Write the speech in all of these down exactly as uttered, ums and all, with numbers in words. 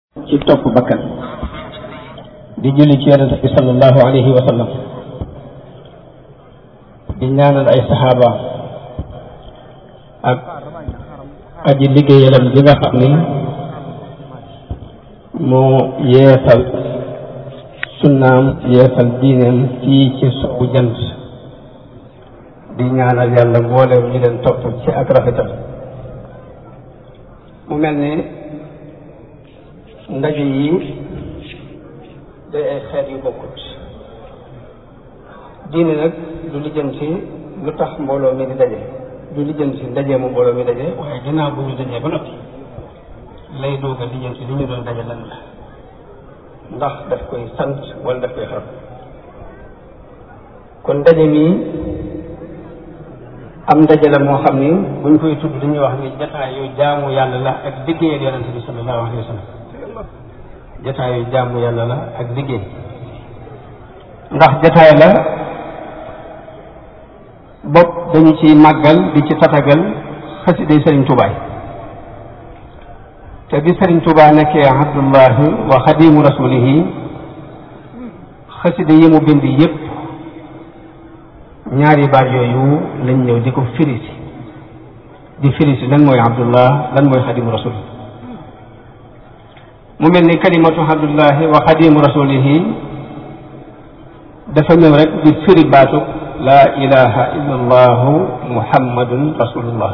ci topp bakkan di julli ci yonente bi sallallahu alayhi wa sallam di ñaanal ay saxaaba ak aji liggéeyalam bi nga xam ni moo yeesal sunnaam yeesal diineem fii ci sowu jant di ñaanal yàlla mbooleem ñu leen topp ci ak rafetal. mu mel ni ndaje yi day ay xeet yu bokkut. diine nag du lijjanti lu tax mbooloo mi di daje, du lijjanti ndaje mu mbooloo mi daje, waaye ginnaaw bu ñu dajee ba noppi lay doog a lijjanti li ñu doon daje lan la, ndax daf koy sant wala daf koy xarab. kon ndaje mi am ndaje la moo xam ni buñ koy tudd dañuy wax ni jataay yu jaamu yàlla la ak liggéeyal yonente bi sallallahu alayhi wa sallam. jataay yu jaamu yàlla la ak liggéey, ndax jataay la bopp dañu ci màggal di ci tatagal xasiday Sëriñ Tuubaa te bi Sëriñ Tuubaa nekkee abdullahi wa xadimu rasulihi xasida yi mu bind yépp ñaari baat yooyu lañ ñëw di ko firisi di firisi lan mooy abdullah lan mooy xadimu rasul. mu mel ni kalimatu abdullahi wa xadimu rasulihi dafa ñëw rek di firi baatu laa ilaha illa allahu muhammadun rasulullah.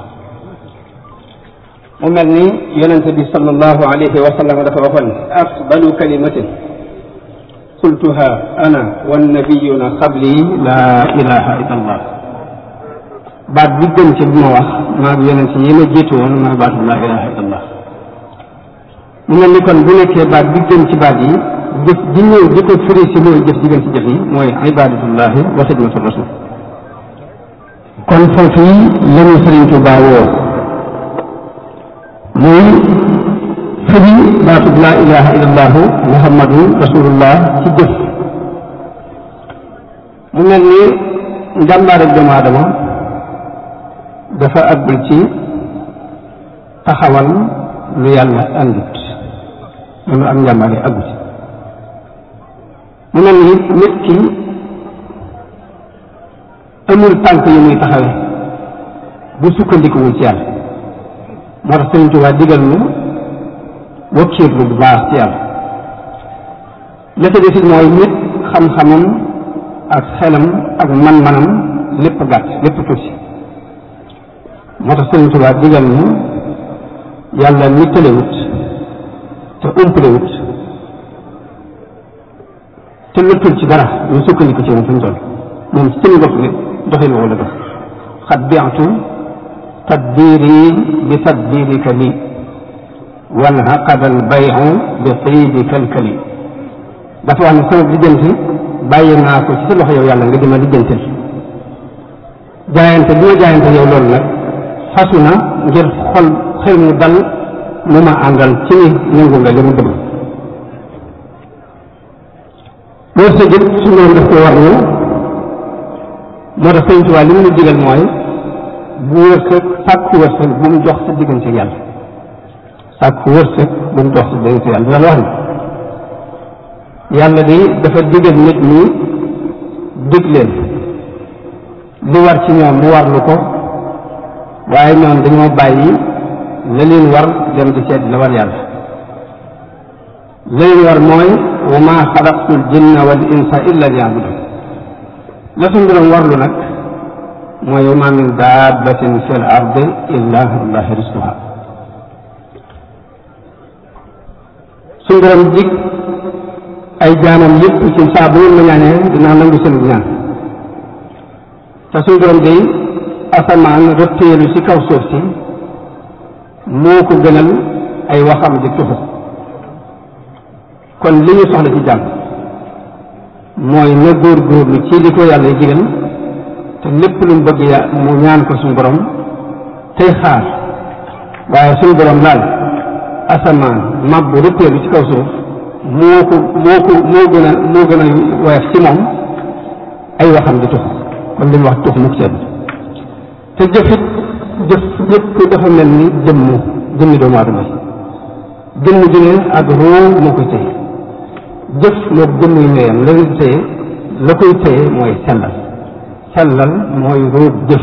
mu mel ni yonente bi sallallahu alayhi wa sallam dafa waxoon afdalu kalimatin qultuha ana wannabiyuna qabli laa ilaha illa allah. baat bi gën ci bu ma wax maa ngi yonente yi ma jiitu woon maa baatu laa ilaha illa allah. mu mel ni kon bu nekkee baat bi gën ci baat yi jëf ji ñëw di ko firi si mooy jëf ji gën ci jëf yi mooy ibadatullahi wa xidmatu rasul. kon foofu yi lañu Sëriñ Tuubaa woo muy firi baatu laa ilaha illallahu muhammadu rasulullah ci jëf. mu mel ni njàmbaare doomu aadama dafa àggul ci taxawal lu yàlla àndut, loolu ak njàmbaare àggu ci. mu mel ni nit ki amul tànk yu muy taxawe bu sukkandikuwul ci yàlla. moo tax Sëriñ Tuubaa digal nu wakkiirlu bu baax ci yàlla. la ca des mooy nit xam-xamam ak xelam ak man-manam lépp gàtt lépp tuuti. moo tax Sëriñ Tuubaa digal nu yàlla ni tëlewut te umpalewut te lëttul ci dara ñu sukkandiku ci moom fi mu toll moom ci seen bopp nit doxin woo la dox. xat biatu tadbiri bi tadbirika li wal haqada al bayu bi tiibika al kali. dafa wax ne sama lijjanti bàyyi naa ko ci sa loxo yow yàlla nga dima lijjantil. jaayante bi ma jaayante yow loolu nag fasu na ngir xol xel mu dal mu ma àndal ci ni nangu nga li mu bëgg. loolu sa jël su loolu daf ko war ñu moo tax Sëriñ Tuubaa li mu ñu digal mooy bu wërsëg sàkku wërsëg bu mu jox sa diggante yàlla sàkku wërsëg bu mu jox sa diggante yàlla daal wax ni yàlla di dafa digal nit ñi dig leen li war ci ñoom mu warlu ko, waaye ñoom dañoo bàyyi la leen war dem di seet la war yàlla. la leen war mooy wa maa xalaqtul jinna wal insa illa liya'budun. la suñ borom warlu nag mooy wa maa min daabbatin fil ardi illa allahi rizquha. suñ borom dig ay jaamam yëpp ci saa bu ngeen ma ñaanee dinaa nangu seen ñaan. te suñ borom day asamaan rëtteelu ci kaw suuf si moo ko gënal ay waxam di tuxu. kon li ñu soxla ci jàmm mooy na góorgóorlu ci li ko yàlla digal te lépp lu mu bëgg ya mu ñaan ko suñu borom tey xaar. waaye suñu borom daal asamaan mabbu rëtteelu ci kaw suuf moo ko moo ko moo gën a moo gën a woyof ci moom ay waxam di tuxu. kon li ñu wax tuux mukk seen te jëfit jëf yëpp dafa mel ni jëmm jëmmi doomu aadama yi jëmm ju ne ak ruu moo koy téye jëf moo jëmm yu ñëwam la koy téye la koy téye mooy sellal sellal mooy ruu jëf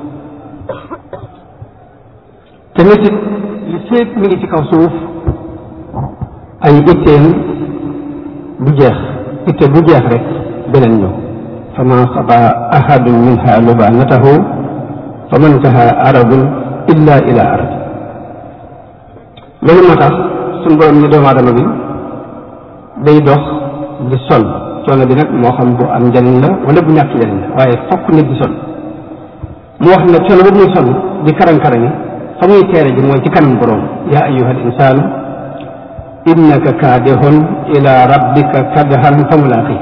te nit it li féeg mi ngi ci kaw suuf ay itteen bu jeex itte bu jeex rek beneen ñëw fa ma xaba ahadun minha lubanatahu fa mantaha aradun illa ila arad loolu moo tax suñu borom ni doomu aadama bi day dox di sol coono bi nag moo xam bu am njëriñ la wala bu ñàkk njëriñ la waaye fokk nit di sol mu wax ne coono boobu muy sol di karan-karani fa muy teere ji mooy ci kanam borom yaa ayyuha al insaanu innaka kaadihun ila rabbika kadhan fa mulaqi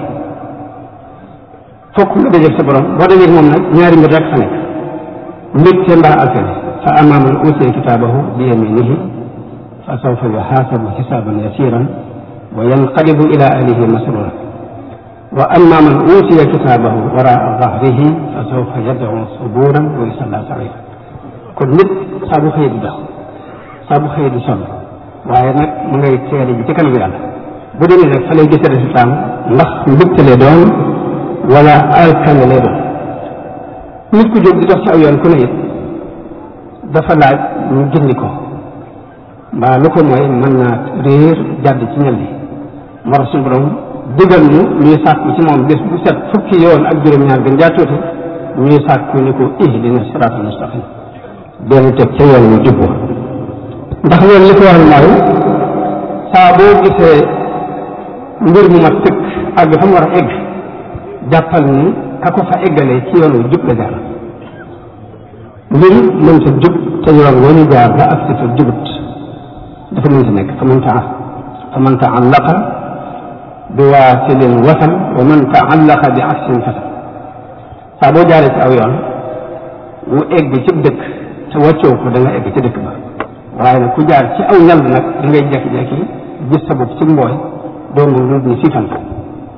fokk nga dajeeg sa borom boo dajeeg moom nag ñaari mbir rek fa nekk mbégte mbaa alkane fa amma man utiya kitaabahu bi yaminihi fa sawfa yuhaasabu xisaaban yasiran wa yanqalibu ila ahlihi masrura wa amma man utiya kitaabahu waraa dahrihi fa sawfa yad'u suburan wa yusalla sa'ira kon nit saa bu xëyee di dox saa bu xëyee di sonn waaye nag mu ngay teere ji ci kanam yàlla bu demee nag fa lay gis résultat ndax mbégte lay doon wala alkane lay doon nit ku jóg di dox ci aw yoon ku ne it dafa laaj ñu gindi ko mbaa lu ko mooy mën naa réer jàdd ci ñal yi moo tax suñu borom digal ñu ñuy sàkku ci moom bés bu set fukki yoon ak juróom-ñaar gën jaa tuuti ñuy sàkku ni ko ihdina siraatal mustaqim dellu teg ca yoon ñu jubbu ndax loolu li ko waral mooy saa boo gisee mbir mu mat tëkk àgg fa mu war a egg jàppal ni ka ko fa eggalee ci yoon wu jub la jaar mbir mën sa jub te yoon woo ñu jaar ba ak si fa jubut dafa mën sa nekk fa man taa fa man taallaqa bi waasilin wasal wa man taallaqa bi aksin fasal saa boo jaaree ci aw yoon wu egg ci dëkk te wàccoo ko da nga egg ci dëkk ba waaye nag ku jaar ci aw ñal nag da ngay jekki-jekki gis sa bopp ci mbooy doo nga luut ni siifan ko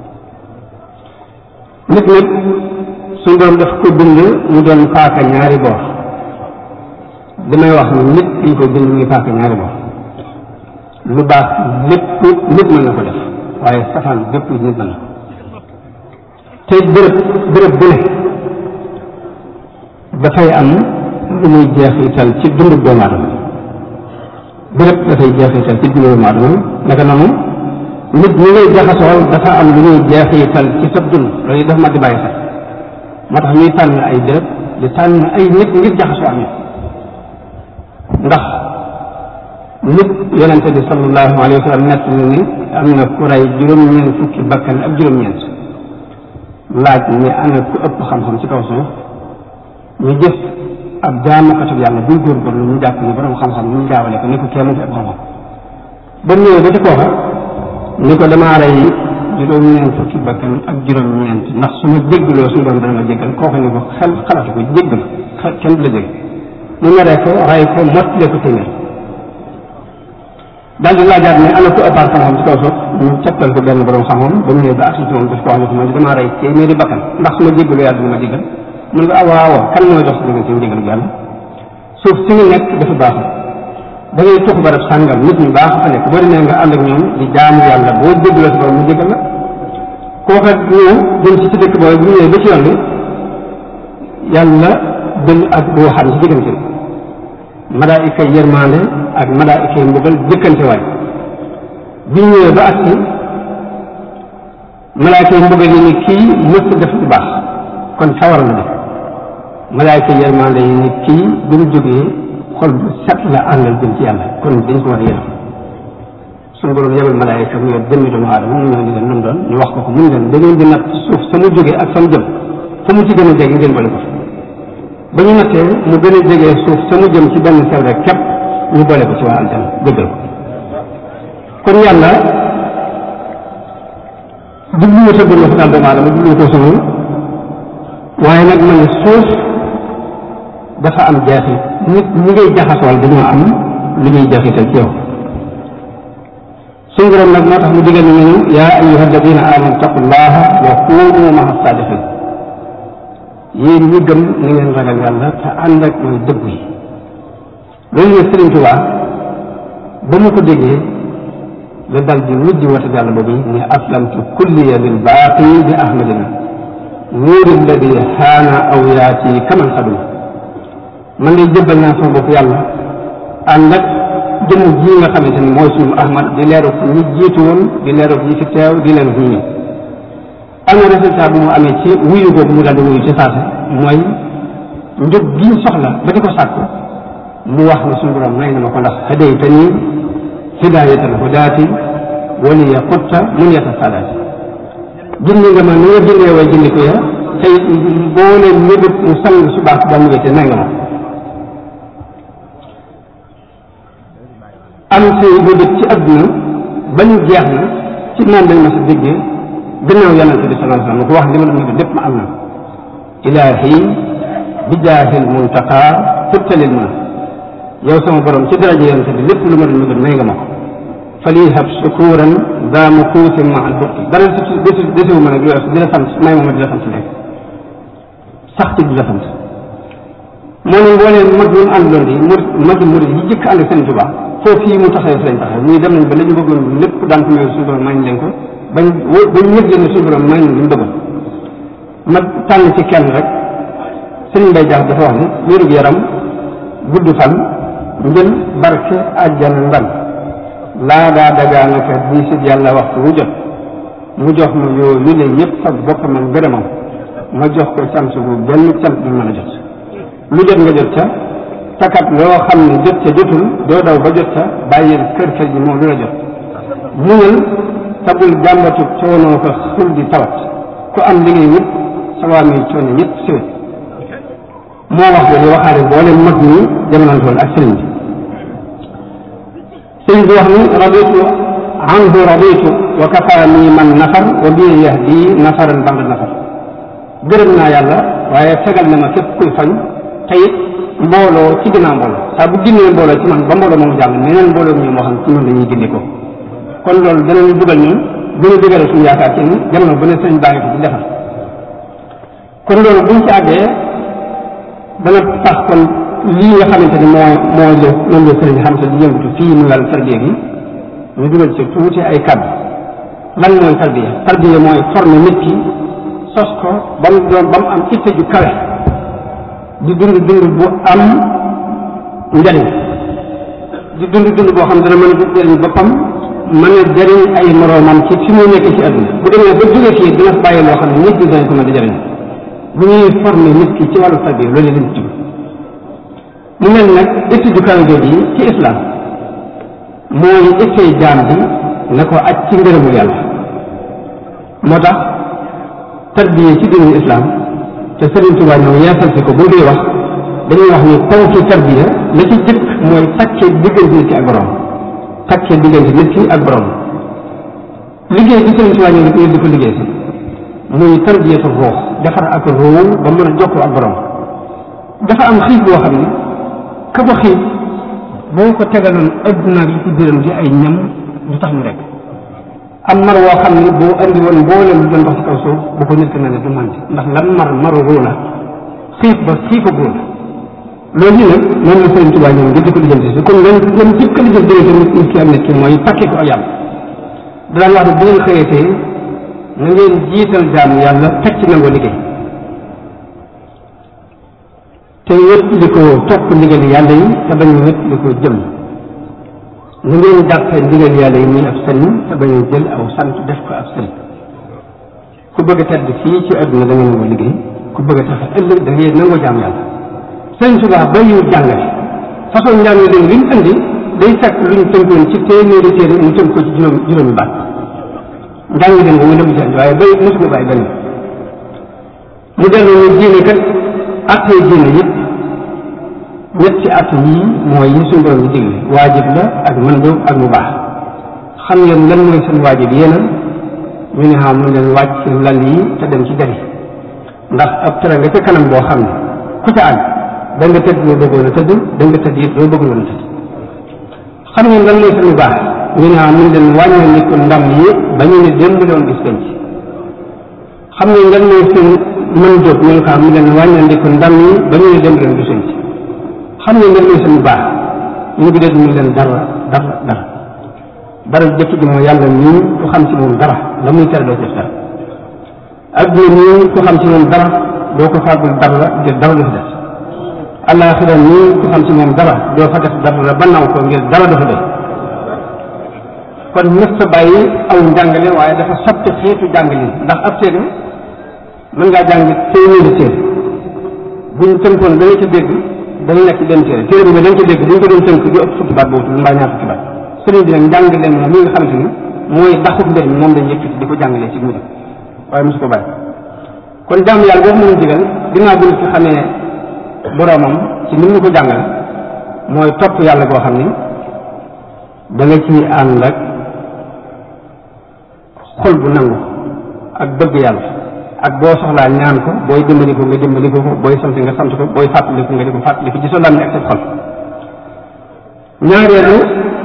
nit nag suñu doom daf ko bind mu doon paaka ñaari boor damay wax ni nit dañ ko bind muy paaka ñaari boor lu baax lépp nit mën na ko def waaye safaan bépp nit mën na ko te bërëb bërëb bu ne dafay am lu muy jeexital ci dundu doomu aadama bërëb dafay jeexital ci dundu doomu aadama naka noonu nit ñi ngay jaxasool dafa am lu ñuy jeexital ci sa dund loolu dafa ma di bàyyi sax moo tax ñuy tànn ay béréb di tànn ay nit ngir jaxasoo ak ñoom ndax nit yonente bi sallallahu alayhi wa sallam nett ni am na ku rey juróom-ñeent fukki bakkan ak juróom-ñeent laaj ni ana ku ëpp xam-xam ci kaw suuf ñu gis ab jaamukatub yàlla buy góorgóorlu ñu jàpp ni borom xam-xam ñu jaawale ko ni ko kenn fi ëpp xam-xam ba ñëwee ba ci kooka ni ko damaa rey juróom-ñeent fukki bakkan ak juróom-ñeent ndax su ma jéggaloo suñu doon dana ma jéggal kooka ni ko xel xalatu ko jéggal kenn du la jégg mu meree ko ray ko mottile ko téeméer daal di laajaat ne ana ko ëppaat xam-xam ci kaw suuf ñu cappal ko benn borom xam-xam ba mu ñëwee ba agsi ci moom daf ko wax ne ko man damaa rey téeméeri bakkan ndax su ma jéggaloo yàlla dina ma jéggal mun nga ah waaw kan mooy dox si diggante ñu jéggal yàlla suuf si nga nekk dafa baaxul da ngay tux barab sàngam nit ñu baax fa nekk boo demee nga ànd ak ñoom di jaamu yàlla boo jéggaloo si borom mu jéggal la kooka ñëw jëm ci ci dëkk boobu bu ñëwee ba ci yoon bi yàlla dël ak ruuxam ci diggante bi malaayika yërmande ak malaayika mbugal jëkkante waay bi ñëwee ba agsi malaayika mbugal yi ni kii mës def lu baax kon sawar na def malaayika yërmande yi ni kii bi mu jógee xol bu set la àndal jëm ci yàlla kon dañ ko war a yërëm suñu borom yebal malaayika mu yor jëmmi doomu aadama mu ñëw ni leen nam doon ñu wax ko ko mun leen da ngeen di natt suuf sa mu jógee ak fa mu jëm fa mu ci gën a jege ngeen boole ko ba ñu nattee mu gën a jegee suuf sa mu jëm ci benn sel rek képp ñu boole ko ci waa aljana jëggal ko kon yàlla jubluwu sa gën a fa daal doomu aadama jubluwu ko suñu waaye nag man suuf dafa am jeexit nit ñi ngay jaxasool dañoo am lu ñuy jeexital ci yow suñu borom nag moo tax mu digal ñu ñu yaa ayyuha alladina amanu taqullaha wa kunu ma'a sadiqin yéen ñi gëm na ngeen ragal yàlla te ànd ak mooy dëgg yi loolu ne Sëriñ Tuubaa ba mu ko déggee la dal di mujj wata yàlla boobu ni aslamtu kulliya lil baaqi bi ahmadina nuuri alladi xaana aw yaati kaman xaduma man lay jëbbal naa sama bopp yàlla ànd ak jëmm ji nga xamante ni mooy suñu ahmad di leeru ñi jiitu woon di leeru ñi fi teew di leeru ñi ñi am na résultat bu mu amee ci wuyu boobu mu daal di wuyu ci saase mooy njub gi ñu soxla ba di ko sàkku mu wax ne suñu borom may na ma ko ndax hadaytani hidayatal hudaati waliya qutta mun yata saadaati jindi nga ma ni nga jindee way jindi ko ya tey boo leen ñëbut mu sang su baax ba mu wéte may nga ma am say bëbët ci adduna ba ñu jeex na ci naan dañ ma sa déggee gannaaw yonente bi sallallahu alayhi wasallam ko wax li ma doon lépp ma am na ilaahi bi jaahil muntaqa futtalil ma yow sama borom ci daraja yonente bi lépp lu ma doon mëbët may nga ma ko falihab sukuran daa ma kuusin ma al bukki dara si desi desewu ma nag lu di la sant may ma ma di la sant léegi sax ci di la sant moo ne mbooleen mag ñu àndoon di murid magi murid yi jëkk ànd ak seen Tuubaa foofu yi mu taxawee fi lañ taxaw ñuy dem nañ ba la ñu bëggoon lépp daan ko may suñu borom may leen ko bañ bañ ñëg leen ne suñu borom may nañ li mu bëggoon ma tànn ci kenn rek Sëriñ Mbay Jax dafa wax ne wérug yaram gudd fan njël barke àjjana ndam laa daa dagaanaka diisit yàlla waxtu wu jot mu jox ma yoo yu ne yëpp fag boppam ak gërëmam ma jox ko cant bu benn cant bi mën a jot lu jot nga jot ca takat loo xam ne jot ca jotul doo daw ba jot ca bàyyil kër kër ji moom lu la jot muñal tabul jàmbatu coonoo ko xul di tawat ku am li ngay wut sa waa mi coono yëpp siwet moo wax loolu waxaale boole mag ñi jamonantoon ak sëriñ bi sëriñ bi wax ni raditu anhu raditu wa kafaani man nafar wa bi yahdi nafaran ba'da nafar gërëm naa yàlla waaye fegal na ma képp kuy fañ tayit mbooloo ci ginnaaw mbooloo saa bu ginnee mbooloo ci man ba mbooloo moomu jàll neneen mbooloo ñoom moo xam ci man dañuy gindi ko kon loolu danañu dugal ñun gën a dëgëral suñu yaakaar ci ni jamono bu ne sëriñ baa ngi fi di defar kon loolu buñ ci àggee dana tax kon lii nga xamante ni moo moo jëf moom la sëriñ xam sa di yëngatu fii mu wàllu tarbiya gi ñu dugal ci tuuti ay kàddu lan mooy tarbiya tarbiya mooy former nit ki sos ko ba mu doon ba mu am itte ju kawe di dund dund bu am njariñ di dund dund boo xam dana mën a jëriñ boppam mën a jëriñ ay moroomam ci fi mu nekk ci àdduna bu demee ba jógee fii dina bàyyi loo xam ne nit ñi dañ ko mën a jëriñ bu ñuy former nit ki ci wàllu tarbiya loolu lañ ci mu mel nag itte ju kawe jooju yi ci islam mooy ittey jaam bi na ko aj ci ngërëmu yàlla moo tax tarbiya ci diinu islam te Sëriñ Tuubaa ñoom yeesal si ko bu dee wax dañuy wax ni taw ci tarbiya la ci jëkk mooy takkee diggante nit ki ak borom takkee diggante nit ki ak borom liggéey bi Sëriñ Tuubaa ñoom ñu di ko liggéey si muy tarbiyatu ruux defar ak ruux ba mën a jokkoo ak borom dafa am xiif boo xam ne ka ko xiif boo ko tegaloon adduna li ci biiram di ay ñam du tax mu rek am mar woo xam ne boo andi woon mboolem lu doon dox ci kaw suuf bu ko nit na ne du màndi ndax lan mar maru ruu la xiif ba xiifa góor loolu yi nag moom la Sëriñ Tuubaa ñoom ngir di ko lijjanti si kon leen leen jëkk a lijjanti diggante nit ki am nit ki mooy takke ko ak yàlla daan wax ne bu ngeen xëyatee na ngeen jiital jaamu yàlla teg ci nangoo liggéey te wét li ko topp ndigal yàlla yi te bañ a wét li ko jëm na ngeen jàppee ndigal yàlla yi muy ab sëriñ te bañ a jël aw sant def ko ab sëriñ ku bëgg a tedd fii ci àdduna da ngeen nangoo liggéey ku bëgg a tax ëllëg da ngeen nangoo jaam yàlla Sëriñ Tuubaa bàyyiwul jàngale façon njàngale leen li mu andi day fekk lu ñu tënkoon ci téeméeri téere mu tënk ko ci juróom juróomi baat njàngale leen ko mu dem ci andi waaye bay mosu ko bàyyi benn mu dellu ñu diine kat attee diine yëpp ñetti at yii mooy yi suñu borom yi digle waajib la ak mandóob ak mu baax xam ngeen lan mooy seen waajib yéena ñu ne xam mu leen wàcc seen lal yi te dem ci dari ndax ab tere nga ca kanam boo xam ne ku ca àgg da nga tëdd loo bëggoon a tëdd da nga tëdd it loo bëggoon a tëdd xam ngeen lan mooy seen baax ñu ne xam mu leen wàññi nit ko ndam yi ba ñu ne démb doon gis penc xam ngeen lan mooy seen mën jóg ñu xam mu leen wàññi nit ko ndam yi ba ñu ne démb doon gis penc xam ngeen lan mooy seen baax ñu ngi dee mu leen dara dara dara dara jëkk ji mooy yàlla nii ku xam ci moom dara la muy tere doo ci dara adduna nii ku xam ci moom dara doo ko fàggul dara ngir dara du fi des àllaaxira nii ku xam ci moom dara doo fa def dara ba naw ko ngir dara du fa des kon mës sa bàyyi aw njàngale waaye dafa sotti xeetu jàngale ndax ab téere mën ngaa jàng téeméeri téere buñ tënkoon da nga ca dégg dana nekk benn téere téere bi da nga ca dégg buñ ko doon tënk du ëpp fukki baat boobu mbaa ñaar fukki baat sëriñ bi nag njàngale moom mi nga xamante ni mooy daxut mbir mi moom lañ yëkkati di ko jàngalee ci mujj waaye mosu ko bàyyi kon jàmm yàlla boobu mën a digal ginnaaw bu ñu fi xamee boromam ci ni mu ko jàngale mooy topp yàlla goo xam ni da nga ci ànd ak xol bu nangu ak bëgg yàlla ak boo soxlaa ñaan ko booy dimbali ko nga dimbali ko booy sant nga sant ko booy fàttaliku nga di ko fàttaliku ci sa làmmiñ ak sa xol ñaareelu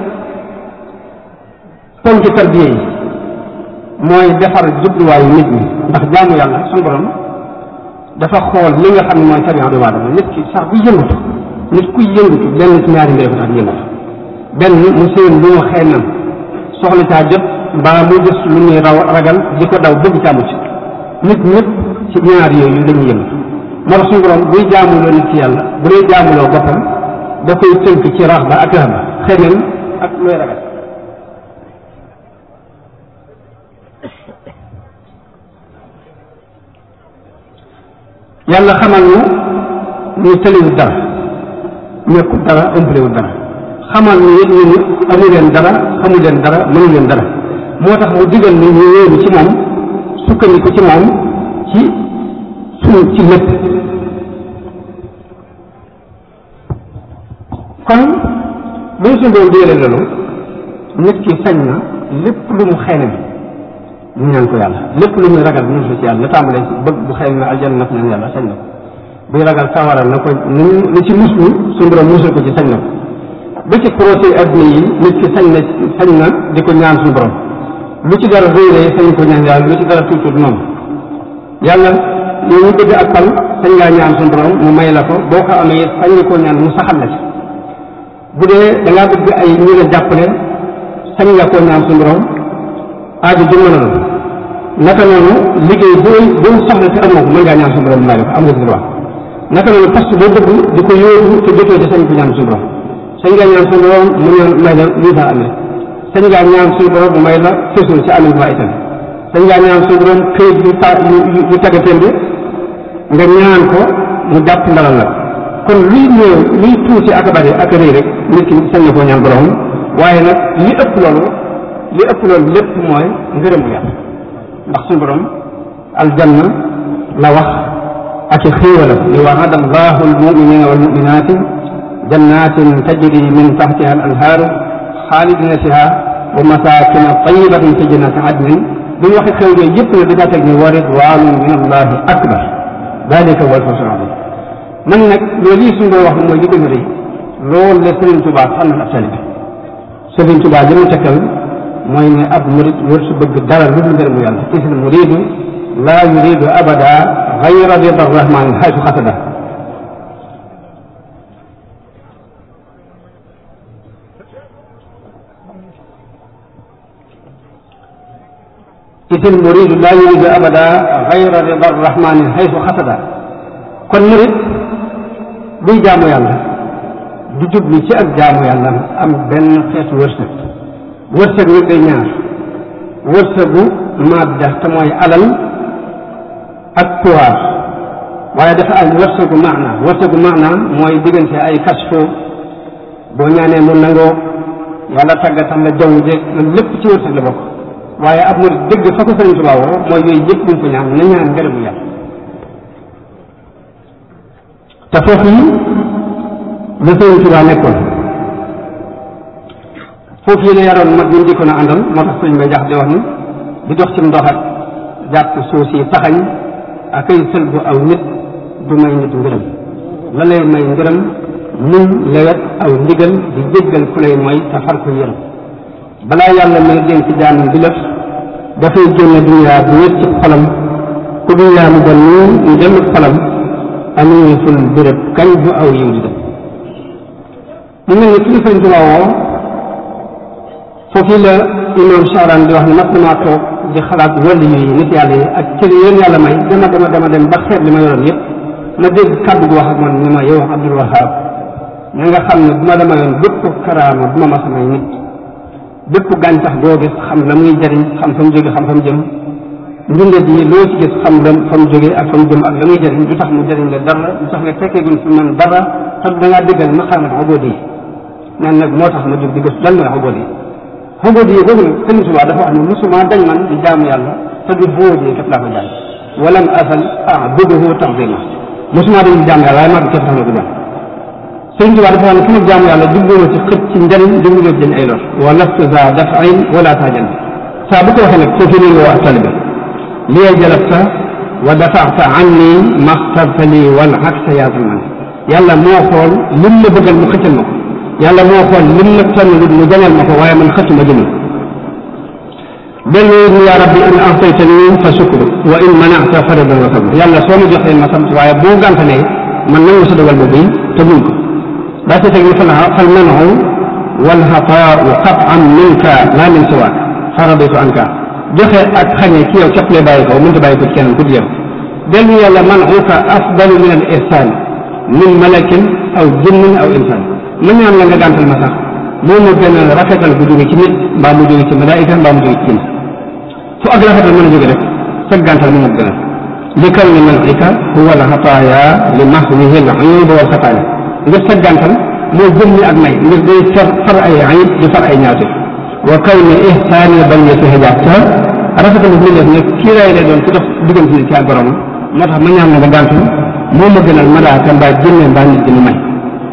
ponk tarbiya yi mooy defar jubluwaayu nit ñi ndax jaamu yàlla suñu borom dafa xool li nga xam ne mooy tabian doomu aadama nit ki sax bu yëngatu nit kuy yëngatu benn ci ñaari mbir ko tax yëngatu benn mu séen lu mu xëy nam soxla caa jot mbaa mu gis lu muy raw ragal di ko daw bëgg caa mucc nit ñëpp ci ñaar yooyu dañuy yëngatu moo tax suñu borom buy jaamuloo nit ci yàlla bu lay jaamuloo boppam da koy tënk ci raxba ak rahba xëy ak looy ragal yàlla xamal ñu ñu tëliwul dara nekkul dara ëmplewul dara xamal ñu it ñu amu leen dara xamu leen dara mënu leen dara moo tax mu digal ni ñu wéeru ci moom sukkandiku ci moom ci suñu ci lépp kon bu ñu suñu doon digalee loolu nit ki sañ na lépp lu mu xëy na bi ñu ñaan ko yàlla lépp lu muy ragal bu ñu ci yàlla la tàmbalee ci bëgg bu xëy na aljanna na ko ñaan yàlla sañ na ko buy ragal sawara na ko ni ci muslu suñu borom musal ko ci sañ na ko ba ci projet adduna yi nit ki sañ na sañ na di ko ñaan suñu borom lu ci dara rëy rëy sañ ko ñaan yàlla lu ci dara tuuti noonu yàlla yow ñu bëgg ak pal sañ ngaa ñaan suñu borom mu may la ko boo ko amee sañ nga koo ñaan mu saxal la ci bu dee da ngaa bëgg ay ñu la jàppale sañ nga koo ñaan suñu borom aajo ju mën a doon naka noonu liggéey boo boo soxla te amoo ko mën ngaa ñaan suñu borom may la ko am nga ci droit naka noonu poste boo bëgg di ko yóotu te jotoo ci sañ ko ñaan suñu borom sañ ngaa ñaan suñu borom mu ñaan may la visa Amérique sañ ngaa ñaan suñu borom mu may la séjour ci Amérique waa Italie sañ ngaa ñaan suñu borom këyit yu ta yu tagateen bi nga ñaan ko mu jàpp ndalal la kon luy néew luy tuuti ak a bari ak a rëy rek nit ki sañ na koo ñaan borom waaye nag li ëpp loolu li ëpp loolu lépp mooy ngërëmu yàlla ndax suñu borom aljanna la wax ak xéewalam li wa'ada allahu almuminina walmuminati jannatin tajri min tahtiha al anhaaru xaalidina fiha wa masakina tayibatin fi jannati adnin bu ñu waxee xew yooyu yëpp ne dafa teg ni wa ridwanun min allahi akbar dalika huwa alfawzul azim man nag loolu yi suñu doon wax mooy li gën a rëy loolu la Sëriñ Tuubaa tànnal ab taalibe Sëriñ Tuubaa li mu tekkal mooy ne ab murid war su bëgg dara lu dul ngërëmu yàlla isil muridu laa yuridu abada gayra rida rahman haytu xasada isil muridu laa yuridu abada gayra rida rahman haytu xasada kon murid buy jaamu yàlla du jublu ci ak jaamu yàlla am benn xeetu wërsëg wërsëg nag day ñaar wërsëgu madda te mooy alal ak pouvoir waaye dafa am wërsëgu maana wërsëgu maana mooy diggante ay kasfo boo ñaanee mu nangoo yàlla tàggatal la jaww jeeg loolu lépp ci wërsëg la bokk waaye ab murid dëgg fa ko Sëriñ Tuubaa woo mooy yooyu yëpp buñ ko ñaan na ñaan ngërëmu yàlla te foofu yi la Sëriñ Tuubaa nekkoon foofu yi la yaroon mag ñun di ko na àndal moo tax sëñ bay jax di wax ni di dox ci ndox ak jàpp suuf si taxañ ak ay sël bu aw nit du may nit ngërëm la lay may ngërëm muñ lewet aw ndigal di jéggal ku lay mooy te far ko yërëm balaa yàlla may dénk jaanam bi lëf dafay génne duniyaa bu wét ci xolam ku duniyaa mu bon nii ñu dellu xolam amuñu ful béréb kañ bu aw yiw di dem mu mel ni kii Sëriñ Tuubaa woo foofu la imam Charan di wax ne mas damaa toog di xalaat wàllu yi nit yàlla yi ak cër yéen yàlla may dama dama dama dem ba xeet li ma yoroon yëpp ma dégg kàddu gu wax ak man ni ma yow Abdul Wahab ña nga xam ne bu ma dama yoon bépp karaama bu ma mas a may nit bépp gàncax doo gis xam la muy jëriñ xam fa mu jóge xam fa mu jëm njunde ji loo ci gis xam la fa mu jóge ak fa mu jëm ak la muy jëriñ du tax mu jëriñ la dara du tax nga fekkee gun fi man dara te da ngaa déggal maqaamat ubudi yi naan nag moo tax ma jóg di gës lan mooy ubudi yi ubudi yi boobu nag Sëriñ Tuubaa dafa wax ne musuma dañ man di jaamu yàlla te du ubudi yi kat laa ko jaam walam asal a'buduhu ta'zima musuma dañ di jaamu yàlla waaye maa ko tax ma ko jaam Sëriñ Tuubaa dafa wax ne su ma jaamu yàlla jubluwuma ci xëpp ci njëriñ jubluwuma ci ay lor wa lastu za daf'in wala tajan saa bu ko waxee nag foofu nii nga wax talibe li jalabta wa dafa'ta anni maxtarta lii wal aksa yaa zaman yàlla moo xool lim la bëggal mu xëccal ma ko yàlla moo xool lim la tànn mu jañal ma ko waaye man xëcc ma jëmal benn yaa rabbi in a'taytani fa shukru wa in mana'ta faridan wa sabr yàlla soo ma joxee ma sant waaye boo gàntalee man nangu sa dogal boobu yi te buñ ko daa ci teg ni fal fal manu wal xataau qat'an minka laa min siwaak faraditu anka joxe ak xañe ci yow képp lay bàyyi ko mënta bàyyi ko keneen ku di yow dellu yàlla manuka afdalu min al ihsan min malakin aw jinnin aw insan mën ñaan la nga gàntal ma sax moo ma gën a rafetal bu jóge ci nit mbaa mu jóge ci malaayika mbaa mu jóge ci jinn fu ak rafetal mën a jóge rek sa gàntal mu ma gën a li kaw ni malika huwa al xataaya li mahwihi al uyub wal xataaya ngir sa gàntal moo jëm ni ak may ngir day far far ay ayib di far ay ñaawte wa kaw ni ihsaani bañ ne si xijaab te rafetal bi def nag kii lay lay doon ku dox diggante nit ci ak borom moo tax ma ñaan na nga gàntal moo ma gënal malaaka mbaa jinne mbaa nit di mu may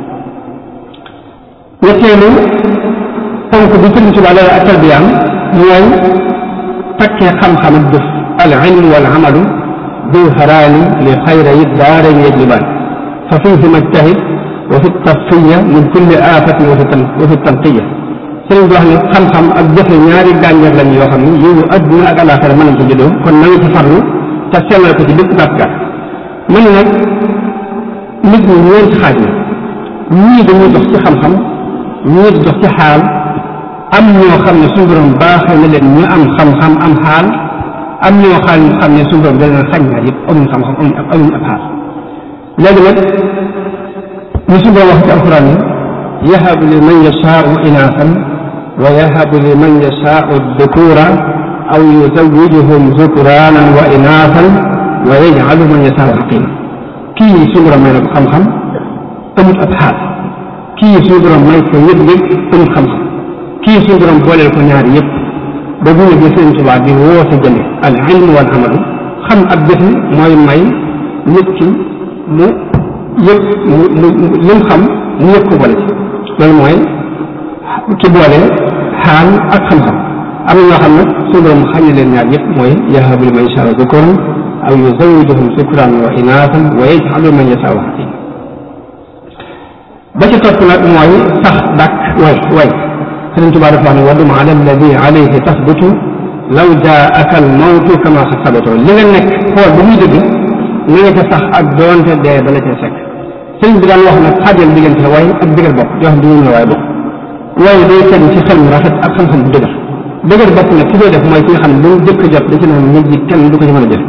ñetteelu ponk bi Sëriñ Tuubaa la ak tarbiyaam mooy takkee xam-xam ak jëf al ilm wal amalu jawharaani li xayri daarayni yajlibaan fa fiihima ijtahid wa fi tasfiya min kulli aafatin wa fi tan wa fi tanqiya sëriñ bi wax ne xam-xam ak jëfe ñaari gànjar lañ yoo xam ne yiwu adduna ak alaaxira mën nañ ko juddoo kon na nga ci farlu te sellal ko ci bépp gàtt-gàtt mën nag nit ñi ñeenti xaaj la ñii dañuy dox ci xam-xam ñii di dox ci xaal am ñoo xam ne suñu borom baaxee na leen ñu am xam-xam am xaal am ñoo xam xam ne suñu borom da leen xañ naa yëpp amuñ xam-xam amuñ ab amuñ ab xaal léegi nag ñu suñu borom wax ci alquran ne yahabu li man yashaau inaasan wa yahabu li man yashaau dukura aw yuzawijuhum zukuraanan wa inaasan wa yajcalu man yashaau aqima kii suñu borom may na ko xam-xam amut ab xaal kii suñu borom may ko yëg-yëg amut xam-xam kii suñu borom booleel ko ñaari yëpp ba bu ñu gis Sëriñ Tuubaa di woote jëme al ilmu wal amalu xam ak jëfe mooy may nit ki mu yëg mu mu lim xam mu yëg ko boole ci loolu mooy ki boole xaal ak xam-xam am na ñoo xam ne suñu borom xañe leen ñaar yëpp mooy yahabu liman yashaa'u dhukuran aw yuzawwijuhum dhukraanan wa inaasan wa yaj'alu man yashaa'u aqiima ba ci topp nag mooy sax dàkk way way Sëriñ Tuubaa dafa wax ne wadum ala alladi alayhi tasbutu law jaaka al mawtu kama xasabatoo li nga nekk xool ba muy dëgg na nga ca sax ak doonte dee dala cee fekk sëriñ bi daan wax nag xaajal diggante way ak dëgër bopp di wax di ñu waaye bopp waaye day tegu ci xel mu rafet ak xam-xam bu dëgër dëgër bopp nag ki koy def mooy ki nga xam ne ba mu jëkk jot da ci naan nit ñi kenn du ko ci mën a jël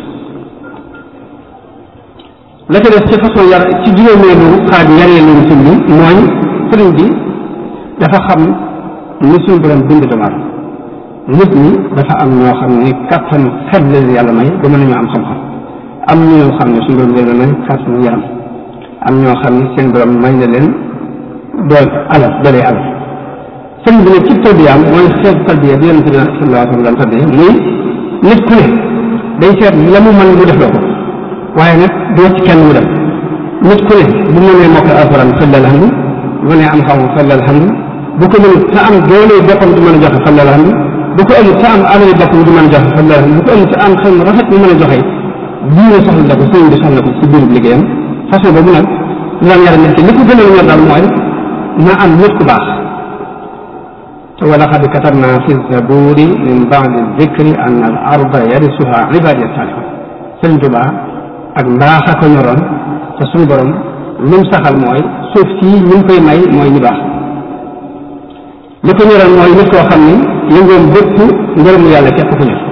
la ca des ci façon yar ci juróomeelu xaaj yaree leen sëñ bi mooy sëriñ bi dafa xam ni suñu borom bind doomu aadama nit ñi dafa am ñoo xam ne kattan xel leen yàlla may ba mën nañoo am xam-xam am ñoo xam ne suñu borom leen may kattan yaram am ñoo xam ne seen borom may na leen dool alal doolee alal sëñ bi nag ci tarbiyaam mooy xeet tarbiya bi yonente bi sallallahu alayhi wa sallam tarbiya muy nit ku ne day seet la mu mën mu def loo ko waaye nag doo ci kenn mu dem nit ku ne bu mënee mokkal alxuraan falla alhamdu bu mënee am xam falla alhamdu bu ko mënut te am doole boppam du mën a joxe falla alhamdu bu ko amul te am alali boppam du mën a joxe falla alhamdu bu ko amul te am xel mu rafet mu mën a joxe diine soxla na ko sëñ bi soxla ko ci biirub liggéeyam façon boobu nag daan yara nit ki li ko gën a ñor daal mooy na am nit ku baax te wa laqad katabna fi zaburi min ba'di dikri anna al arda yarisuha ibadiya salihun sëñ Tuubaa ak mbaax a ko ñoroon te suñu borom lim saxal mooy suuf si ñu koy may mooy ñu baax li ko ñoral mooy nit koo xam ni yëngoom bépp ngërëmu yàlla képp ko ñor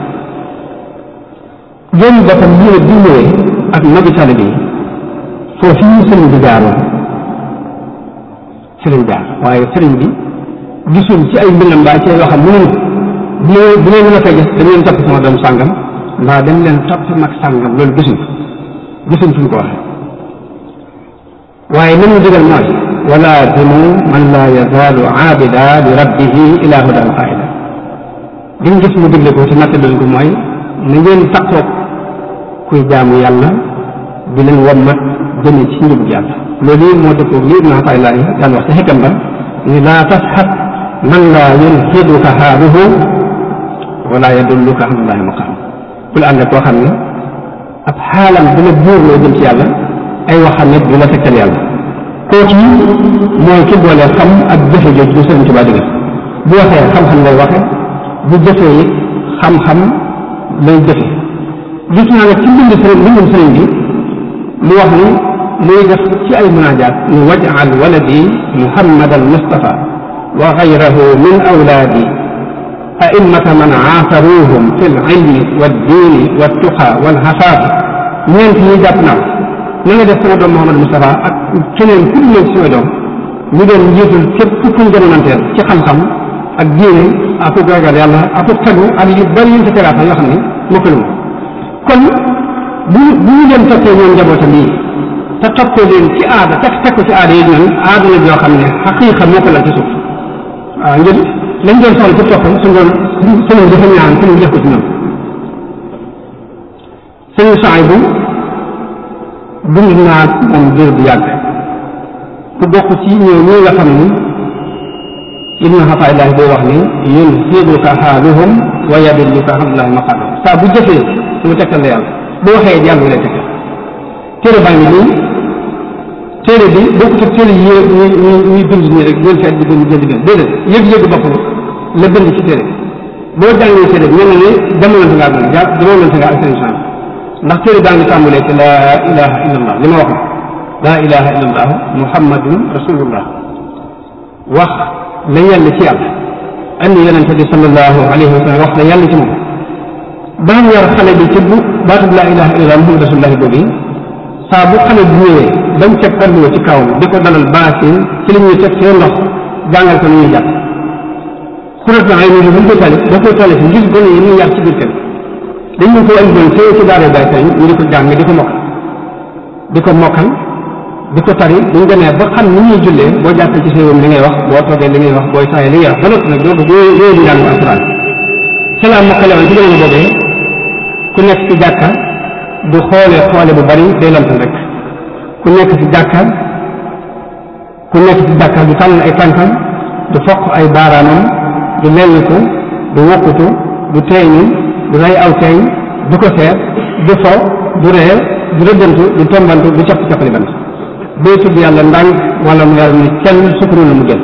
gën boppam lii ne bi ñëwee ak magi tali bi foofu yi sëriñ bi jaaroon sëriñ jaar waaye sëriñ bi gisul ci ay mbindam mbaa ci ay waxam mu ne bu bu leen mën a fay gis dañ leen topp sama doom sàngam mbaa dem leen topp mag sàngam loolu gisuñ gisuñ fu ñu ko waxee waaye li mu digal mooy walaazimu man laa yazaalu aabida li rabbihi ilaa hudan qaa'ida li ñu gis mu digle ko te nattaloon ko mooy na ngeen taqoog kuy jaamu yàlla di leen wommat jëme ci njub yàlla loolu yi moo dëppoo li Ibnu Ataa'illah daan wax ci xikam ba ni laa tasxat man laa yulhiduka haaluhu wala yadulluka an Allaahi maqaam bul ànd koo xam ne ab xaalam du la buur loo jëm ci yàlla ay waxam nit du la tegtal yàlla kooku mooy ki boole xam ak jëfe jooju bu Sëriñ Tuubaa digal bu waxee xam-xam lay waxe bu jëfee it xam-xam lay jëfe gis naa ne ci mbind sëriñ mbindum sëriñ bi mu wax ni muy def ci ay munaajaat ni waj'al waladi muhammad al mustafa wa gayrahu min awlaadi a'immata man aasaruhum fi l ilmi waddiini wattuqa walxafaaf ñeent ñi jàpp naa na nga def sama doom Muhammad Mustafa ak keneen ku dul ci sama doom ñu doon njiitul képp kuñ jamonanteel ci xam-xam ak diine ak ragal yàlla ak tagu ak yu bari yuñ ci teraata yoo xam ne mokkalu kon bu bu ñu leen toppee ñoom njabootam yi te toppee leen ci aada teg teg ko ci aada yi ñoom aada la joo xam ne xaqiiqa moo ko la ci suuf waaw ngir lañ doon soxla ci toppam su doon sëñ dafa ñaan sëñ def ko ci ñoom sëñ Suhaybu dund naa moom diir bu yàgg ku bokk ci ñëw ñi nga xam ni Ibnu Ataa'illah day wax ni yulhiduka haaluhum wa yadulluka an Allaahi maqaamahum saa bu jëfee mu tegtal la yàlla bu waxee yàlla lay tegtal téere baa ngi nii téere bi bokkut ak téere yi ñuy ñuy bind nii rek jël feet di bind jël di bind déedéet yëg-yëgu boppam la bind ci téere boo jàngee téere bi mel na ni jamonante nga ak moom ja jamonante nga ak seen chang ndax téere baa ngi tàmbalee ci laa ilaha illa allah li ma wax laa ilaha illa allah muhammadun rasulullah wax la yàlla ci yàlla andi yonente bi sallallahu alayhi wa sallam wax la yàlla ci moom baa yar xale bi ci bu baatub laa ilaha illa allah muhammad rasulullah boobu saa bu xale bi ñëwee bañ teg alluwa ci kawam di ko dalal baasin ci li ñuy teg seen ndox jàngal ko ni ñuy jàpp xurata ay ni buñ ko tale da koy tale si ngir gone yi ñuy yar ci biir kër dañ ñu ko andi doon ci daara bay tay ñu di ko jàng di ko mokkal di ko mokkal di ko tari buñ demee ba xam ni ñuy jullee boo jàppee ci séewam li ngay wax boo toogee li ngay wax booy saayee li ngay wax ba noppi nag doogu yooyu di jàng alquran ci laa mokkale woon ci jamono boobee ku nekk ci jàkka du xoolee xoole bu bari day lantal rek ku nekk ci jàkka ku nekk ci jàkka du tànn ay tànkam du foq ay baaraamam du lelliku du wokkutu du teeñu du rey aw teeñ du ko seet du fo du ree du rëddantu du tombantu du capp cappali bant day tudd yàlla ndànk wala mu yàlla ni kenn sukkuru la mu jël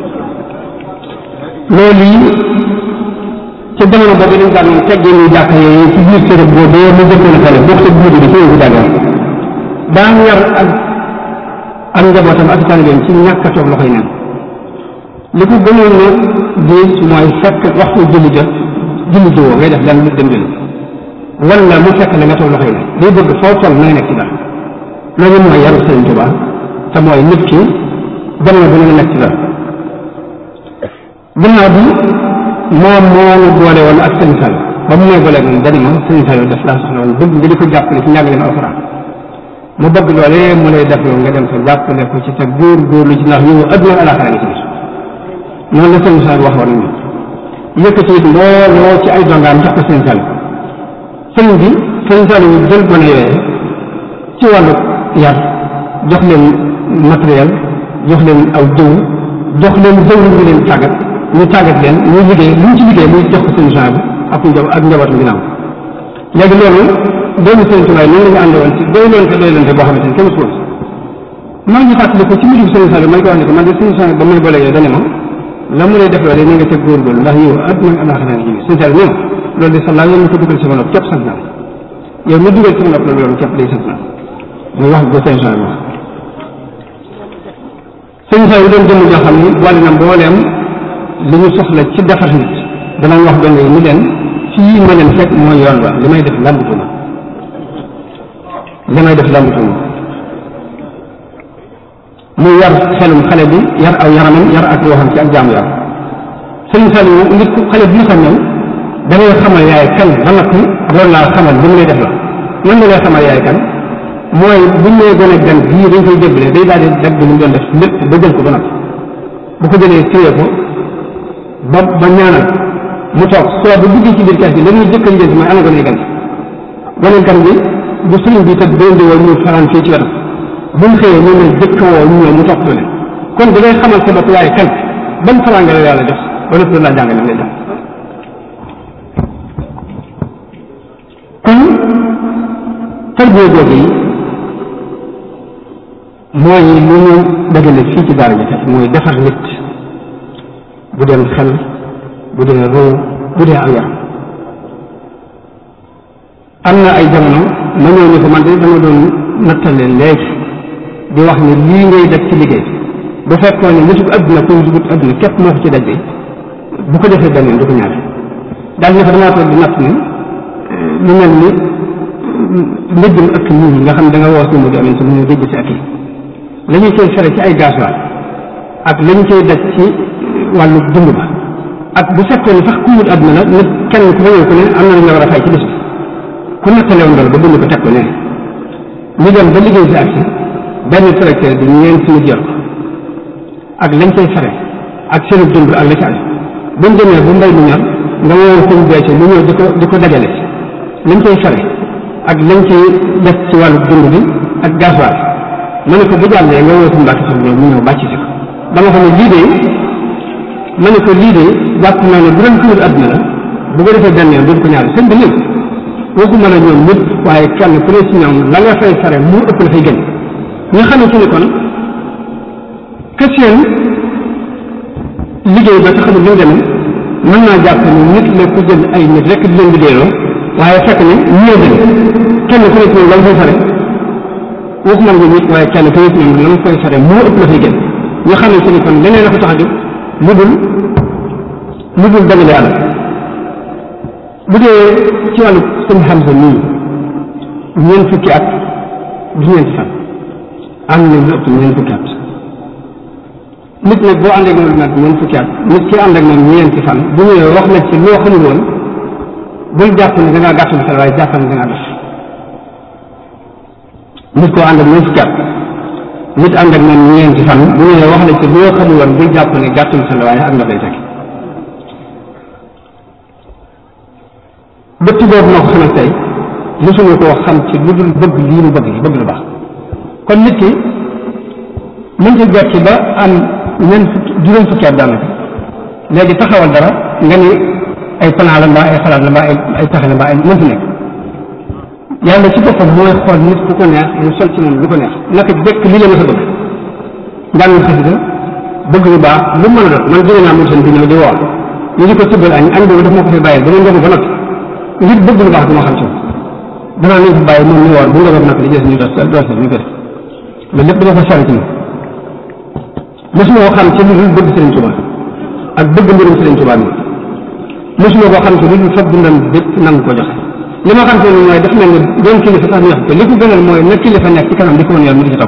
loolu yi ci jamono boobu dañ daan teggee ñu jàkk yooyu ci biir kër boobu mu jëkkoon a xale bokk ci biir bi ci ñu jàggoon daan yar ak ak njabootam ak taalibeem ci ñàkk a toog loxoy neen li ko gënoon na diis mooy fekk waxtu julli jot julli jiwoo ngay def lenn lu dem julli wala mu fekk la nga toog loxoy neen day bëgg foo toll na nga nekk ci dara loolu mooy yaru Sëriñ Tuubaa te mooy nit ki jamono bu nga nekk ci dara gannaaw bi moom moo ñu boole woon ak Sëriñ Sall ba mu may boole moom dani ma Sëriñ Sall daf laa soxla woon bëgg nga di ko jàppale ci njàngaleem alxuraan mu bëgg loolee mu lay def loolu nga dem ko jàppale ko ci te góor góorlu ci ndax yow adduna alaxira nga ci gis noonu la Sëriñ Sall wax woon ñu yëkkati it mbooloo ci ay dongaam jox ko Sëriñ Sall sëriñ bi Sëriñ Sall yu jël gone yooyu ci wàllu yar jox leen matériel jox leen aw jëw jox leen jëw ñu leen tàggat ñu tàggat leen ñu liggéey lu ñu ci liggéey muy jox ko seen genre bi ak njab ak njabootam ginnaaw léegi loolu doomu Sëriñ Tuubaa noonu la ñu àndoon ci doy loon te doy loon te boo xamante ni kenn suuf maa ngi fàttali ko ci mujj Sëriñ Sall may ko wax ne ko man de Sëriñ Sall ba may boole yow dane ma la mu lay def loolu ni nga teg góorgóorlu ndax yow àdduna ak àllaaxira nga jóge Sëriñ Sall nee ma loolu de sallaa yow mi ko dugal sama nopp képp sant naa yow mi dugal sama nopp loolu képp day sant naa muy wax ba Sëriñ Sall wax Sëriñ Sall doon jëmm joo xam ni wàll na mbooleem li ñu soxla ci defar nit danañ wax donne yi ni leen fii ma leen fekk mooy yoon wa li may def làmbutuma li may def làmbutuma mu yar xelum xale bi yar aw yaramam yar ak yoo xam ci ak jaamu yàlla sëriñ Saliou nit ku xale bi mu xam ñëw da ngay xamal yaay kan ba noppi loolu laa xamal li mu lay def la nan la lay xamal yaay kan mooy buñ nee gone gan bii dañ koy jébbale day daal di dagg li mu doon def lépp ba jël ko ba noppi bu ko jëlee téye ko ba ba ñaanal mu toog soo bu duggee ci biir kees gi la ñuy jëkk a njëkk mooy ana gone gan gone gan bi bu sëriñ bi tëdd doon di woo ñu fanaan fii ci wetam bu mu xëyee ñoom ne jëkk woo ñu ñëw mu toog leen kon da ngay xamal sa bopp yaay kan ban faranga la yàlla jox ba lépp laa jàngale ngay jàng kon tarbiya googu yi mooy lu ñu dajale fii ci daara ji kat mooy defar nit bu dee xel bu dee roo bu dee aw yaram am na ay jamono ma ñëw ni ko man de dama doon nattale léegi di wax ne lii ngay def ci liggéey bu fekkoon ne nitu adduna ko nitu adduna képp moo ko ci daj bu ko defee benn du ko ñaare daal ne fa damaa toog di natt ni lu mel ni mbëggum ëkk nii nga xam da nga woo sumu di amin su mu ñu dégg si ak yi la ñu koy fere ci ay gasoil ak la ñu koy daj ci wàllu dund ba ak bu fekkoon ne sax ku wut adduna la nit kenn ku ñëw ku ne am na lu ñu war a fay ci bis bi ku nattalewoon loolu ba dund ko teg ko ne ñu dem ba liggéey si ak si benn tracteur bi ñeenti nit yor ko ak lañ koy fere ak seenu dund ak la ci aju buñ demee bu mbay mi ñor nga woo suñu beece mu ñëw di ko di ko dajale lañ koy fere ak lañ koy def ci wàllu dund bi ak gasoil ma ne ko bu jàllee nga woo suñu mbàkk xam ñoom mu ñëw bàcc si ko dama xam ne lii de ma ne ko lii de jàpp naa ne bu doon tuur àdduna la bu ko defee benn yoon duñ ko ñaari seen bi ñëw waxuma la ñoom ñëpp waaye kenn ku ne si ñoom la nga fay fere mu ëpp la fay gën nga xamante ni kon que seen liggéey ba te xamul lu mu demee mën naa jàpp ni nit la ku jël ay nit rek di leen liggéeyloo waaye fekk ni ñoo gën kenn ku ne si ñoom la nga fay fere waxuma la nit waaye kenn ku ne si ñoom la nga fay fere moo ëpp la fay gën nga xamante ni kon leneen la ko tax a jóg lu dul lu dul dajale yàlla bu dee ci wàllu sëñ Hamza nii ñeent fukki at du ñeenti fan am na lu ëpp ñeent fukki at nit nag boo ànd ak moom nag ñeent fukki at nit ki ànd ak moom ñeenti fan bu ñëwee wax la ci loo xamul woon bul jàpp ne da ngaa gàttul xel waaye jàppal ne da ngaa def nit koo ànd ak ñeent fukki at nit ànd ak moom ñeenti fan bu ñëwee wax la ci loo xamul woon bul jàpp ne gàttul xel waaye ak nga day teg bëtt boobu moo ko xamal tey mosuñu koo xam ci lu dul bëgg lii mu bëgg bëgg lu baax kon nit ki mën ci jekki ba am ñeent fukki juróom fukki at daanaka léegi taxawal dara nga ni ay plan la mbaa ay xalaat la mbaa ay ay taxe la mbaa ay mënti nekk yàlla ci boppam mooy xool nit ku ko neex mu sol ci moom lu ko neex naka jekk lii la ma sa bëgg njàngum xasida bëgg lu baax lu mën a doon man jóge naa mun seen bi ñëw di woor ñu di ko tubbal añ añ boobu daf ma ko fi bàyyil ba ma ndogu ba noppi ngir bëgg lu baax du ma xam ci danaa nañ ko bàyyi moom ñu woor bu ndogu ba noppi li des ñu dos dos ñu ko def loolu lépp dama ko sori ci moom mosuma ko xam ci lu dul bëgg Sëriñ Tuubaa ak bëgg mbirum Sëriñ Tuubaa mi mosuma ko xam ci lu dul fab dundam bépp nangu ko joxe li ma xam te ne mooy daf mel ne doon kilifa sax ñu wax ko li ko gënal mooy na kilifa nekk ci kanam di ko woon yoon mu di ci topp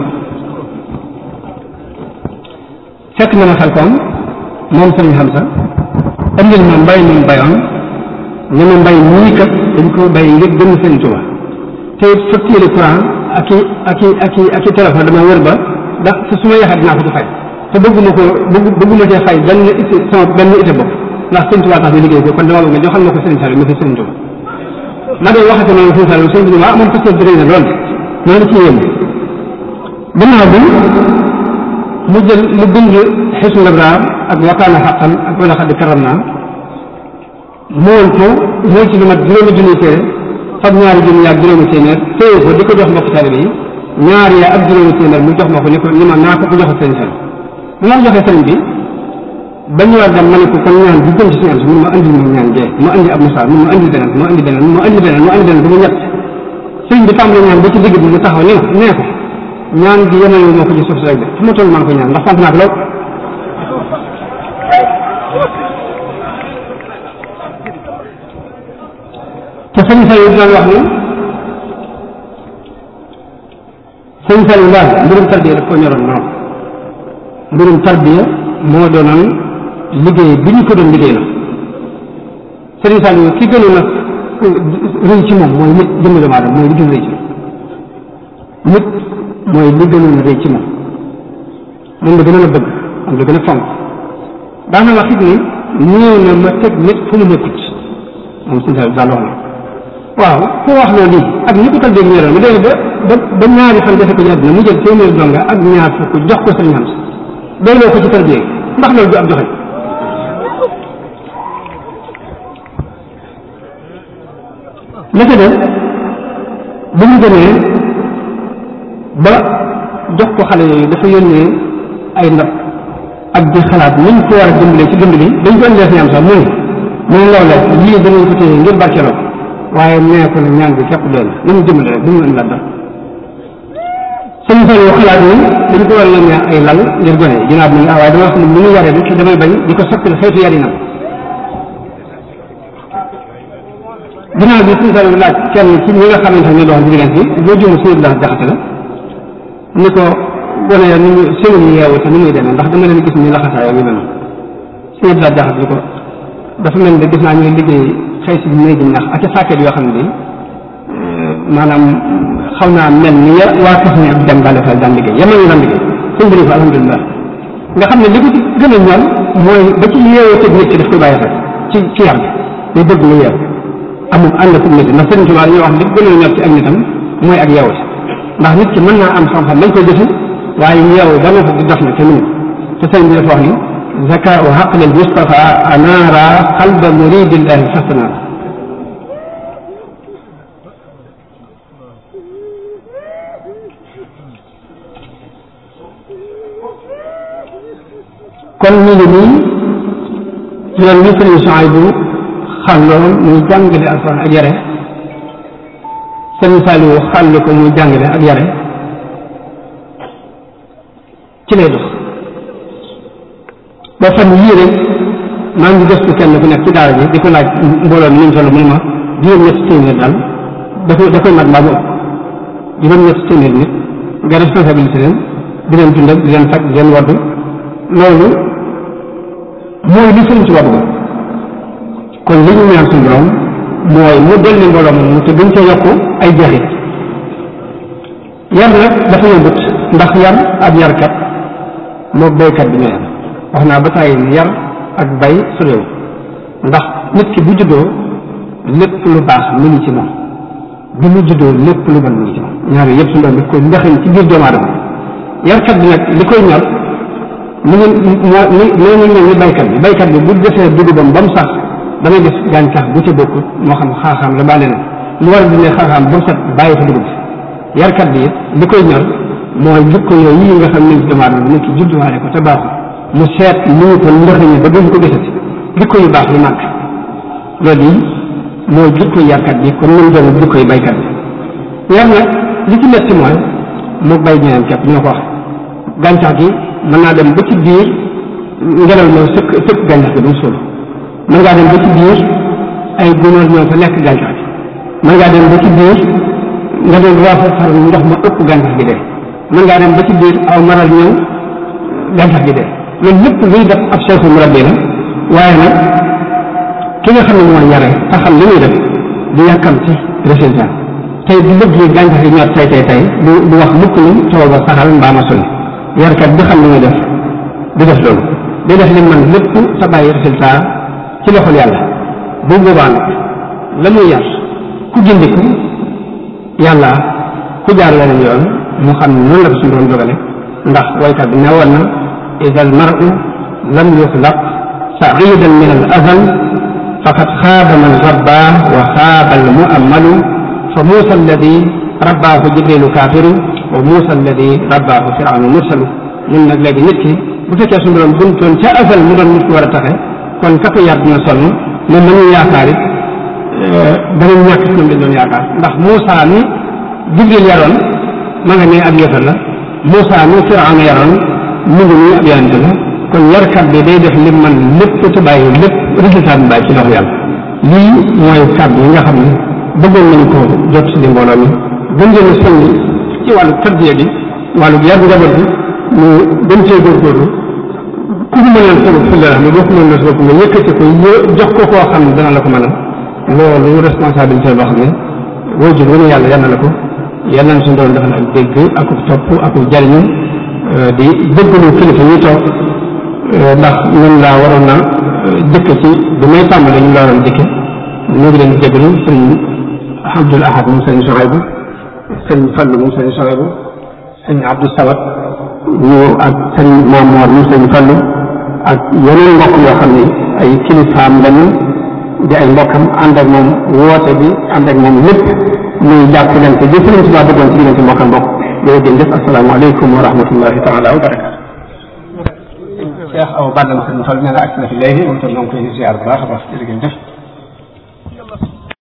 fekk na ma xel koom moom Sëriñ Hamza andil ma mbay moom bayoon ne ma mbay nii kat dañ ko bay ngir gën Sëriñ Tuubaa te facture courant ak i ak i ak i ak i téléphone dama wër ba ndax te su ma yaxee dinaa ko ci fay te bëgguma ko bëgg bëgguma cee fay benn ité sama benn ité bopp ndax Sëriñ Tuubaa tax ñu liggéey ko kon dama bëgg nga joxal ma ko Sëriñ Saliou ma fi Sëriñ Tuubaa ma doon waxate noonu Sëriñ Saliou Sëriñ bi ah moom parce que bëri na lool noonu ci yéen gannaaw bi mu jël mu bind Hisnul Abraar ak Wakaana Haqqan ak Wa Laqad Karramnaa mool ko mool ci lu mat juróomi junni téere fab ñaari junni ak juróomi téeméer téye ko di ko jox mbokk taalibe yi ñaar ya ak juróomi téeméer mu jox ma ko ni ko ni ma naa ko ko joxe sëriñ sëriñ bu ma ko joxee sëriñ bi ba ñu war dem ma ne ko kon ñaan bu gën ci si mun ma andi moom ñaan jee ma andi ab musaar mun ma andi beneen ma andi beneen ma andi beneen ma andi beneen ba mu ñett sëriñ bi tàmbali ñaan ba ci digg bi mu taxaw ni ma nee ko ñaan gi yemale moo ko ci suuf si rek de fu ma toll maa ko ñaan ndax sant naa ko lool te sëñ Saliou daan wax ni sëñ Saliou daal mbirum tarbiya daf ko ñoroon noonu mbirum tarbiya moo doonoon liggéey bi ñu ko doon liggéey la sëñ Saliou ki gënoon a rëy ci moom mooy nit jëmm doomu aadama mooy li gën a rëy ci moom nit mooy li gënoon a rëy ci moom moom la gënoon a bëgg moom la gën a fonk daana wax it ni ñëw na ma teg nit fu mu nekkut moom sëñ Saliou daal wax na waaw foo wax loolu lii ak ñi ko tarbiya ñoroon mu dee ba ba ba ñaari fan defe ko ci àdduna mu jël téeméer donga ak ñaar fukk jox ko sëñ Hamza doyloo ko ci tarbiya ndax loolu du ab joxe la ca def ba mu demee ba jox ko xale yooyu dafa yónnee ay ndab ak di xalaat niñ ko war a dimbalee ci dund bi dañ ko indee sëñ Hamza mu ne mu ne loolu la lii danañ ko téye ngir barkeeloo waaye nee ko ne ñaan bi képp doy na mu dimbale rek bu ñu indi la dara sëñ Saliou xalaat ni dañ ko war a yónnee ay lal ngir gone ginnaaw bi ah waaye dama xam ne mu ñu yaree bi te damay bañ di ko soppil xeetu yarinam ginnaaw bi sëñ Saliou laaj kenn ci ñi nga xamante ne doon ci diggante bi boo jumu suñu la jaxate la ni ko gone ya ni ñu sëñ yi yeewu te ni muy demee ndax dama leen gis ni laxasaayoo yu mel suñu la jaxate ni ko dafa mel ne gis naa ñuy liggéey xëy si néegi ñax ak i sàkket yoo xam ne maanaam xaw naa mel ni ya waa kër ne ak dem bàlle fal daan liggéey yamal ñu daan liggéey suñ bëri fa alhamdulilah nga xam ne li ko ci gën a ñor mooy ba ci yeewoo tëg nit ki daf koy bàyyi xel ci ci yar bi day bëgg mu yeew amul ànd fu nit ndax sëriñ Tuubaa dañuy wax li gën a ñor ci ak nitam mooy ak yeewu ndax nit ki mën naa am xam-xam dañ koy jëfi waaye yeewu ba nga fa di dox na te mënu te sëriñ bi dafa wax ni zakaau aqlil Mustafa anaara qalba muridillahi fasanaara kon ñu ngi nii yoon wi sëriñ Souhaïbou xàlloon muy jàngale alxuraan ak yare sëriñ Saliou xàll ko muy jàngale ak yare ci lay dox ba fan yii rek maa ngi gëstu kenn ku nekk ci daara bi di ko laaj mbooloo mi ni mu toll mu ne ma juróom-ñetti téeméer daal da koy da koy mat mbaa mu ëpp juróom-ñetti téeméer nit nga responsabilité leen di leen dundal di leen faj di leen waddu loolu mooy li sëriñ ci wax kon li ñu ñaan suñu borom mooy mu dolli mbooloo moom te duñ ca yokk ay jeexit yar nag dafa yombut ndax yar ab yarkat moo béykat bi ñooyam wax naa ba tàyyi ni yar ak bay su réew ndax nit ki bu juddoo lépp lu baax mu ngi ci moom bi mu juddoo lépp lu bon mu ngi ci moom ñaar yëpp suñu doon daf koy ndaxañ ci biir doomu aadama yarkat bi nag li koy ñor mu ngi moo ni loolu mel ni baykat bi baykat bi bu defee dugubam ba mu sax damay gis gàncax bu ca bokkut moo xam xaaxaam la baa leneen lu war a dundee xaaxaam ba mu set bàyyi fa dugub bi yarkat bi it li koy ñor mooy jukko yooyu yi nga xam ne ci doomu aadama bi nit ki judduwaale ko te baaxul mu seet lu ñu ko ndaxañi ba duñ ko gisati jukko yu baax yu màgg loolu yi mooy jukko yarkat bi kon mën doon jukko yu baykat bi yar nag li ci metti mooy mu bay ñeneen képp ñoo ko wax gàncax gi mën naa dem ba ci biir ngelaw ñëw sëkk sëkk gàncax gi duñ suul mën ngaa dem ba ci biir ay gunóor ñëw fa lekk gàncax gi mën ngaa dem ba ci biir nga doon roofa far ndox ma ëpp gàncax gi dee mën ngaa dem ba ci biir aw maral ñëw gàncax gi dee loolu lépp luy def ab seexu murabbi la waaye nag ki nga xam ne mooy yare te xam li muy def du yàkkam ci résultat tey du bëgg yi gàncax gi ñor tey tey tey du du wax mukk ni tool ba saxal mbaa ma sulli yarkat bi xam li muy def du def loolu day def li man lépp te bàyyi résultat ci loxol yàlla bu boobaa nag la muy yar ku gindiku yàlla ku jaar leneen yoon mu xam ne noonu la ko suñu doon dogale ndax waykat bi ne woon na ida al maru lam yuxlaq saidan min al azal faqad xaaba man rabba wa xaaba al muammalu fa muusa alladi rabbaahu jibrilu kaafiru wa muusa alladi rabbaahu firaanu mursalu ñun nag léegi nit ki bu fekkee suñu doon buntoon ca azal mu doon nit ki war a taxe kon ka ko yar dina sonn mais nañu yaakaar it danañ ñàkk ci ñoom dañ doon yaakaar ndax Moussa mi Jibril yaroon ma nga ne ab yëfar la Moussa mi Firaana yaroon mu ngi nii ab yonente la kon yarkat bi day def lim man lépp ci bàyyi lépp résultat bi bàyyi ci loxo yàlla lii mooy kàddu yi nga xam ne bëggoon nañu ko jot si di mbooloo mi gën leen a soññ ci wàllu tarbiya bi wàllu yar njaboot bi ñu gën cee góorgóorlu ku ñu mënal sa bopp la xam ne boo ko mënal sa bopp nga yëkkati ko jox ko koo xam ne dana la ko mënal loolu responsabilité boo xam ne waajur wu ne yàlla yal na la ko yal na suñu doon defal ak dégg ak topp ak jariñu di déggalu kilifa yi toog ndax ñun laa waroon na jëkk ci bi may tàmbali ñu laa waroon jëkke ñu ngi leen di jégalu sëñ Abdul Ahad moom sëñ Sohaybu sëñ Fallu moom sëñ Sohaybu sëñ Abdou Sawat ñu ak sëñ Mamoor moom sëñ Fallu ak yeneen mbokk yoo xam ne ay kilifaam lañu di ay mbokkam ànd ak moom woote bi ànd ak moom lépp muy jàppalante bi sëriñ Tuubaa bëggoon ci diggante mbokkam mbokk loolu gën def asalaamaaleykum wa rahmatullahi taala wa barakaatu Cheikh Awa Balla sëñ Fall nee na ak na fi léegi moom tam ñoo ngi koy ziar bu baax a baax jërëjëf